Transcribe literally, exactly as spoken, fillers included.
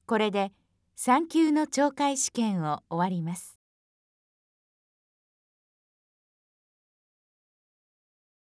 これでさん級の懲戒試験を終わります。